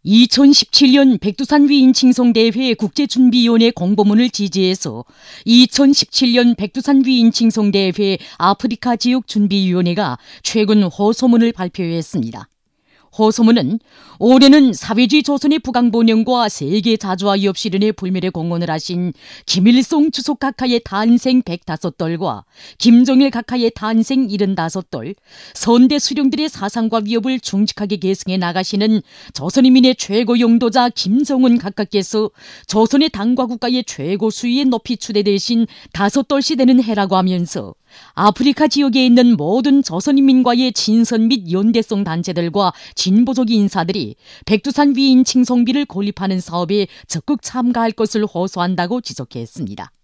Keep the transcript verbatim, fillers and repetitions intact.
이천십칠 년 백두산 위인 칭송대회 국제준비위원회 공보문을 지지해서 이천십칠 년 백두산 위인 칭송대회 아프리카 지역준비위원회가 최근 호소문을 발표했습니다. 호소문은 올해는 사회주의 조선의 부강본영과 세계 자주화위협 실현의 불멸에 공헌을 하신 김일성 주석 각하의 탄생 백오 돌과 김정일 각하의 탄생 칠십오 돌, 선대 수령들의 사상과 위협을 중직하게 계승해 나가시는 조선인민의 최고 용도자 김정은 각하께서 조선의 당과 국가의 최고 수위에 높이 추대되신 다섯 돌시 되는 해라고 하면서 아프리카 지역에 있는 모든 조선인민과의 친선 및 연대성 단체들과 진보적 인사들이 백두산 위인 칭송비를 건립하는 사업에 적극 참가할 것을 호소한다고 지적했습니다.